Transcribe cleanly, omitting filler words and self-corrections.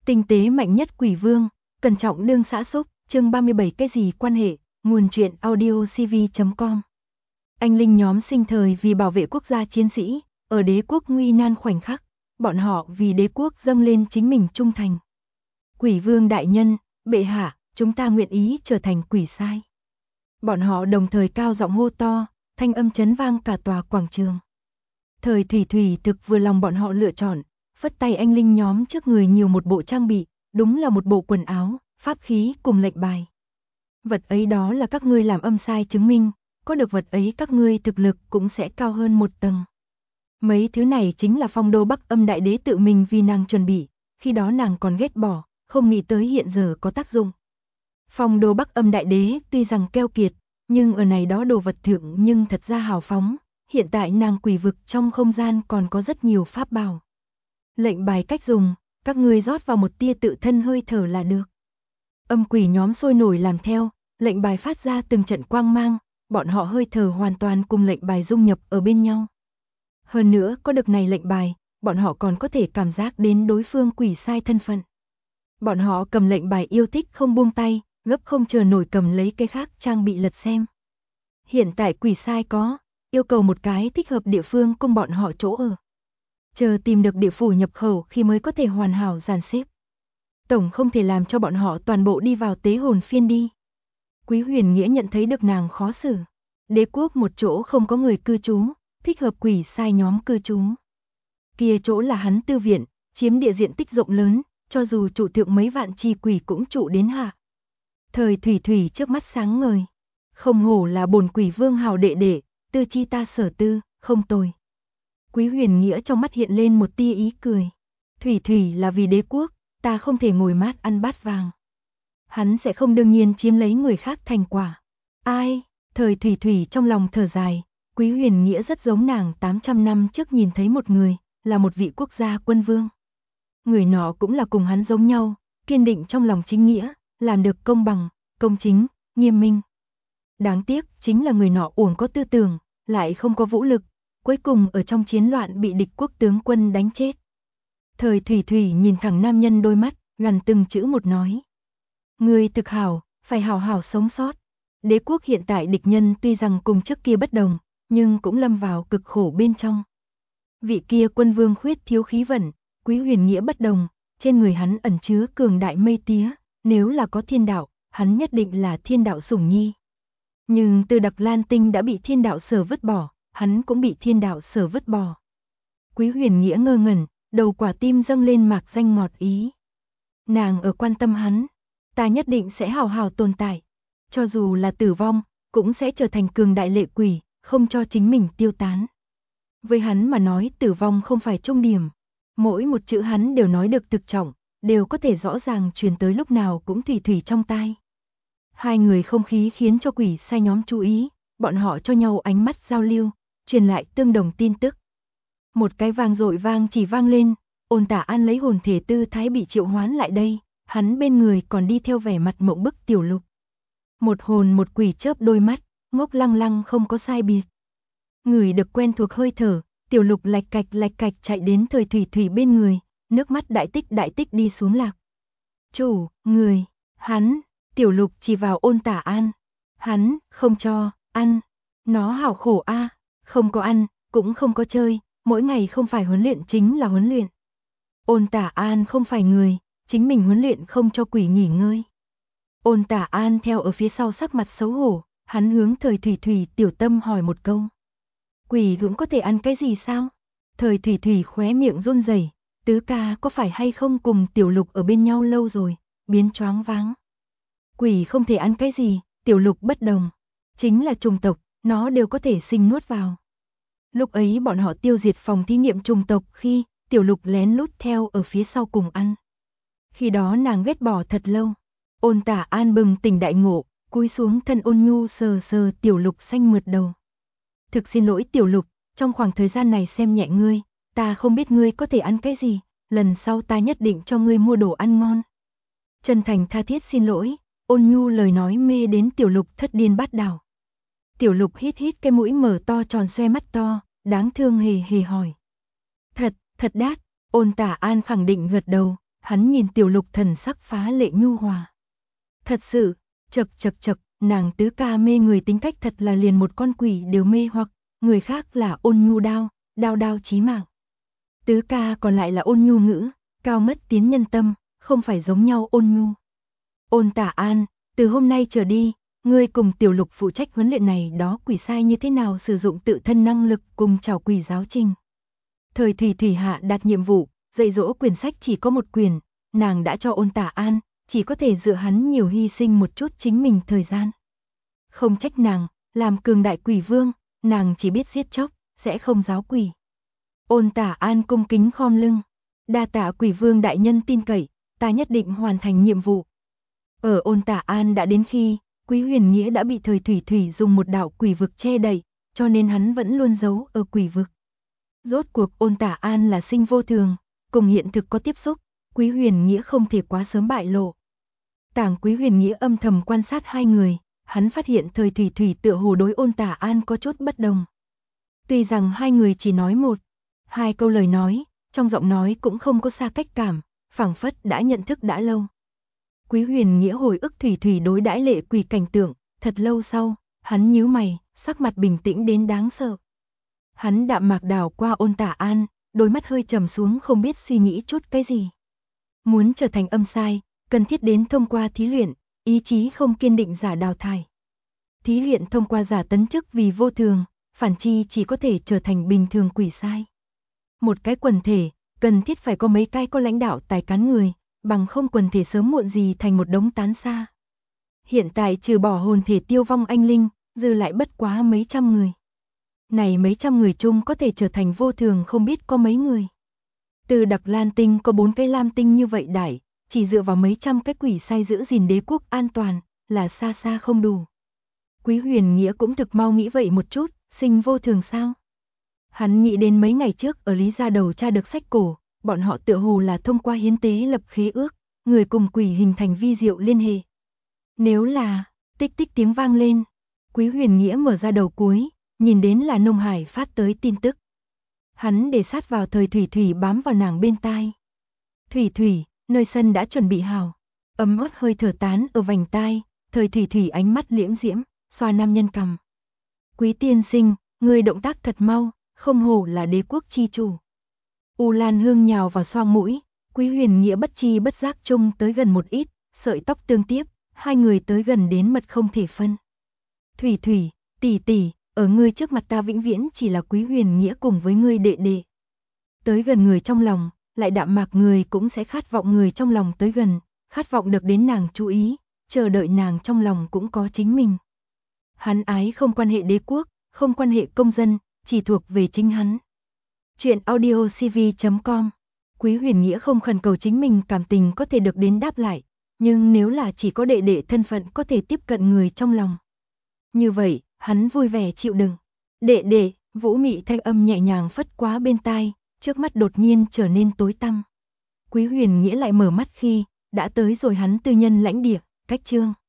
Tinh tế mạnh nhất quỷ vương, cẩn trọng đương xã xúc, chương 37 cái gì quan hệ, nguồn truyện audio cv.com. Anh linh nhóm sinh thời vì bảo vệ quốc gia chiến sĩ, ở đế quốc nguy nan khoảnh khắc, bọn họ vì đế quốc dâng lên chính mình trung thành. Quỷ vương đại nhân, bệ hạ, chúng ta nguyện ý trở thành quỷ sai. Bọn họ đồng thời cao giọng hô to, thanh âm chấn vang cả tòa quảng trường. Thời thủy thủy thực vừa lòng bọn họ lựa chọn, phất tay anh linh nhóm trước người nhiều một bộ trang bị, đúng là một bộ quần áo, pháp khí cùng lệnh bài. Vật ấy đó là các ngươi làm âm sai chứng minh, có được vật ấy các ngươi thực lực cũng sẽ cao hơn một tầng. Mấy thứ này chính là Phong Đô Bắc Âm Đại Đế tự mình vì nàng chuẩn bị, khi đó nàng còn ghét bỏ, không nghĩ tới hiện giờ có tác dụng. Phong Đô Bắc Âm Đại Đế tuy rằng keo kiệt, nhưng ở này đó đồ vật thượng nhưng thật ra hào phóng, hiện tại nàng quỷ vực trong không gian còn có rất nhiều pháp bảo. Lệnh bài cách dùng, các ngươi rót vào một tia tự thân hơi thở là được. Âm quỷ nhóm sôi nổi làm theo, lệnh bài phát ra từng trận quang mang, bọn họ hơi thở hoàn toàn cùng lệnh bài dung nhập ở bên nhau. Hơn nữa có được này lệnh bài, bọn họ còn có thể cảm giác đến đối phương quỷ sai thân phận. Bọn họ cầm lệnh bài yêu thích không buông tay, gấp không chờ nổi cầm lấy cái khác trang bị lật xem. Hiện tại quỷ sai có, yêu cầu một cái thích hợp địa phương cùng bọn họ chỗ ở. Chờ tìm được địa phủ nhập khẩu khi mới có thể hoàn hảo dàn xếp. Tổng không thể làm cho bọn họ toàn bộ đi vào tế hồn phiên đi. Quý Huyền Nghĩa nhận thấy được nàng khó xử. Đế quốc một chỗ không có người cư trú, thích hợp quỷ sai nhóm cư trú. Kia chỗ là hắn tư viện, chiếm địa diện tích rộng lớn, cho dù trụ thượng mấy vạn chi quỷ cũng trụ đến hạ. Thời thủy thủy trước mắt sáng ngời. Không hổ là bổn quỷ vương hào đệ đệ, tư chi ta sở tư, không tồi. Quý Huyền Nghĩa trong mắt hiện lên một tia ý cười. Thủy thủy là vì đế quốc, ta không thể ngồi mát ăn bát vàng. Hắn sẽ không đương nhiên chiếm lấy người khác thành quả. Ai, thời thủy thủy trong lòng thở dài, Quý Huyền Nghĩa rất giống nàng 800 năm trước nhìn thấy một người, là một vị quốc gia quân vương. Người nọ cũng là cùng hắn giống nhau, kiên định trong lòng chính nghĩa, làm được công bằng, công chính, nghiêm minh. Đáng tiếc chính là người nọ uổng có tư tưởng, lại không có vũ lực, cuối cùng ở trong chiến loạn bị địch quốc tướng quân đánh chết. Thời thủy thủy nhìn thẳng nam nhân đôi mắt, gần từng chữ một nói. Người thực hảo, phải hảo hảo sống sót. Đế quốc hiện tại địch nhân tuy rằng cùng trước kia bất đồng, nhưng cũng lâm vào cực khổ bên trong. Vị kia quân vương khuyết thiếu khí vận, Quý Huyền Nghĩa bất đồng, trên người hắn ẩn chứa cường đại mây tía, nếu là có thiên đạo, hắn nhất định là thiên đạo sủng nhi. Nhưng từ Đặc Lan Tinh đã bị thiên đạo sở vứt bỏ, hắn cũng bị thiên đạo sở vứt bỏ. Quý Huyền Nghĩa ngơ ngẩn, đầu quả tim dâng lên mạc danh ngọt ý. Nàng ở quan tâm hắn, ta nhất định sẽ hào hào tồn tại, cho dù là tử vong, cũng sẽ trở thành cường đại lệ quỷ, không cho chính mình tiêu tán. Với hắn mà nói tử vong không phải trung điểm, mỗi một chữ hắn đều nói được thực trọng, đều có thể rõ ràng truyền tới lúc nào cũng thủy thủy trong tai. Hai người không khí khiến cho quỷ sai nhóm chú ý, bọn họ cho nhau ánh mắt giao lưu, truyền lại tương đồng tin tức. Một cái vang dội vang chỉ vang lên, Ôn Tả An lấy hồn thể tư thái bị triệu hoán lại đây, hắn bên người còn đi theo vẻ mặt mộng bức Tiểu Lục. Một hồn một quỷ chớp đôi mắt, ngốc lăng lăng không có sai biệt. Người được quen thuộc hơi thở, Tiểu Lục lạch cạch chạy đến thời thủy thủy bên người, nước mắt đại tích đi xuống lạc. Chủ, người, hắn, Tiểu Lục chỉ vào Ôn Tả An. Hắn, không cho, ăn. Nó hảo khổ a, không có ăn, cũng không có chơi, mỗi ngày không phải huấn luyện chính là huấn luyện. Ôn Tả An không phải người, chính mình huấn luyện không cho quỷ nghỉ ngơi. Ôn Tả An theo ở phía sau sắc mặt xấu hổ, hắn hướng thời thủy thủy tiểu tâm hỏi một câu. Quỷ cũng có thể ăn cái gì sao? Thời thủy thủy khóe miệng run rẩy, tứ ca có phải hay không cùng Tiểu Lục ở bên nhau lâu rồi, biến choáng váng. Quỷ không thể ăn cái gì, Tiểu Lục bất đồng. Chính là trùng tộc, nó đều có thể sinh nuốt vào. Lúc ấy bọn họ tiêu diệt phòng thí nghiệm trùng tộc khi Tiểu Lục lén lút theo ở phía sau cùng ăn. Khi đó nàng ghét bỏ thật lâu. Ôn Tả An bừng tỉnh đại ngộ, cúi xuống thân ôn nhu sờ sờ Tiểu Lục xanh mượt đầu. Thực xin lỗi Tiểu Lục, trong khoảng thời gian này xem nhẹ ngươi, ta không biết ngươi có thể ăn cái gì, lần sau ta nhất định cho ngươi mua đồ ăn ngon. Chân thành tha thiết xin lỗi, ôn nhu lời nói mê đến Tiểu Lục thất điên bát đảo. Tiểu Lục hít cái mũi mở to tròn xoe mắt to, đáng thương hề hỏi. Thật đát, Ôn Tả An khẳng định gật đầu, Hắn nhìn Tiểu Lục thần sắc phá lệ nhu hòa. Thật sự, chậc, nàng tứ ca mê người tính cách thật là liền một con quỷ đều mê hoặc, người khác là ôn nhu đao chí mạng. Tứ ca còn lại là ôn nhu ngữ, cao ngất tiến nhân tâm, không phải giống nhau ôn nhu. Ôn Tả An, từ hôm nay trở đi, ngươi cùng Tiểu Lục phụ trách huấn luyện này đó quỷ sai như thế nào sử dụng tự thân năng lực cùng trảo quỷ giáo trình. Thời Thủy hạ đạt nhiệm vụ, dạy dỗ quyển sách chỉ có một quyển, nàng đã cho Ôn Tả An, chỉ có thể dựa hắn nhiều hy sinh một chút chính mình thời gian. Không trách nàng, làm cường đại quỷ vương, nàng chỉ biết giết chóc, sẽ không giáo quỷ. Ôn Tả An cung kính khom lưng, đa tạ quỷ vương đại nhân tin cậy, ta nhất định hoàn thành nhiệm vụ. Ở Ôn Tả An đã đến khi, Quý Huyền Nghĩa đã bị Thời Thủy dùng một đạo quỷ vực che đậy, cho nên hắn vẫn luôn giấu ở quỷ vực. Rốt cuộc Ôn Tả An là sinh vô thường, cùng hiện thực có tiếp xúc, Quý Huyền Nghĩa không thể quá sớm bại lộ. Tảng Quý Huyền Nghĩa âm thầm quan sát hai người, hắn phát hiện Thời Thủy tựa hồ đối Ôn Tả An có chút bất đồng. Tuy rằng hai người chỉ nói hai câu lời nói, trong giọng nói cũng không có xa cách cảm, phảng phất đã nhận thức đã lâu. Quý Huyền Nghĩa hồi ức Thủy đối đãi lệ quỷ cảnh tượng, thật lâu sau, hắn nhíu mày, sắc mặt bình tĩnh đến đáng sợ. Hắn đạm mạc đảo qua Ôn Tả An, đôi mắt hơi trầm xuống không biết suy nghĩ chút cái gì. Muốn trở thành âm sai, cần thiết đến thông qua thí luyện, ý chí không kiên định giả đào thải. Thí luyện thông qua giả tấn chức vì vô thường, phản chi chỉ có thể trở thành bình thường quỷ sai. Một cái quần thể, cần thiết phải có mấy cái có lãnh đạo tài cán người, bằng không quần thể sớm muộn gì thành một đống tán xa. Hiện tại trừ bỏ hồn thể tiêu vong anh linh, dư lại bất quá mấy trăm người. Này mấy trăm người chung có thể trở thành vô thường không biết có mấy người. Từ Đặc Lan Tinh có 4 cái Lam Tinh như vậy đại, chỉ dựa vào mấy trăm cái quỷ sai giữ gìn đế quốc an toàn, là xa xa không đủ. Quý Huyền Nghĩa cũng thực mau nghĩ vậy một chút, sinh vô thường sao? Hắn nghĩ đến mấy ngày trước ở Lý Gia Đầu tra được sách cổ, bọn họ tựa hồ là thông qua hiến tế lập khế ước, người cùng quỷ hình thành vi diệu liên hệ. Nếu là, tích tích tiếng vang lên, Quý Huyền Nghĩa mở ra đầu cuối, nhìn đến là Nông Hải phát tới tin tức. Hắn để sát vào Thời Thủy bám vào nàng bên tai. Thủy, nơi sân đã chuẩn bị hào. Ấm áp hơi thở tán ở vành tai, Thời Thủy ánh mắt liễm diễm, xoa nam nhân cằm. Quý tiên sinh, người động tác thật mau, không hổ là đế quốc chi chủ. U Lan Hương nhào vào xoang mũi, Quý Huyền Nghĩa bất chi bất giác chung tới gần một ít, sợi tóc tương tiếp, hai người tới gần đến mật không thể phân. Thủy, tỷ, ở ngươi trước mặt ta vĩnh viễn chỉ là Quý Huyền Nghĩa cùng với ngươi đệ đệ. Tới gần người trong lòng, lại đạm mạc người cũng sẽ khát vọng người trong lòng tới gần, khát vọng được đến nàng chú ý, chờ đợi nàng trong lòng cũng có chính mình. Hắn ái không quan hệ đế quốc, không quan hệ công dân, chỉ thuộc về chính hắn. Chuyện audiocv.com. Quý Huyền Nghĩa không khẩn cầu chính mình cảm tình có thể được đến đáp lại, nhưng nếu là chỉ có đệ đệ thân phận có thể tiếp cận người trong lòng. Như vậy, hắn vui vẻ chịu đựng. Đệ, Vũ Mị thanh âm nhẹ nhàng phất quá bên tai, trước mắt đột nhiên trở nên tối tăm. Quý Huyền Nghĩa lại mở mắt khi, đã tới rồi hắn tư nhân lãnh địa, cách chương.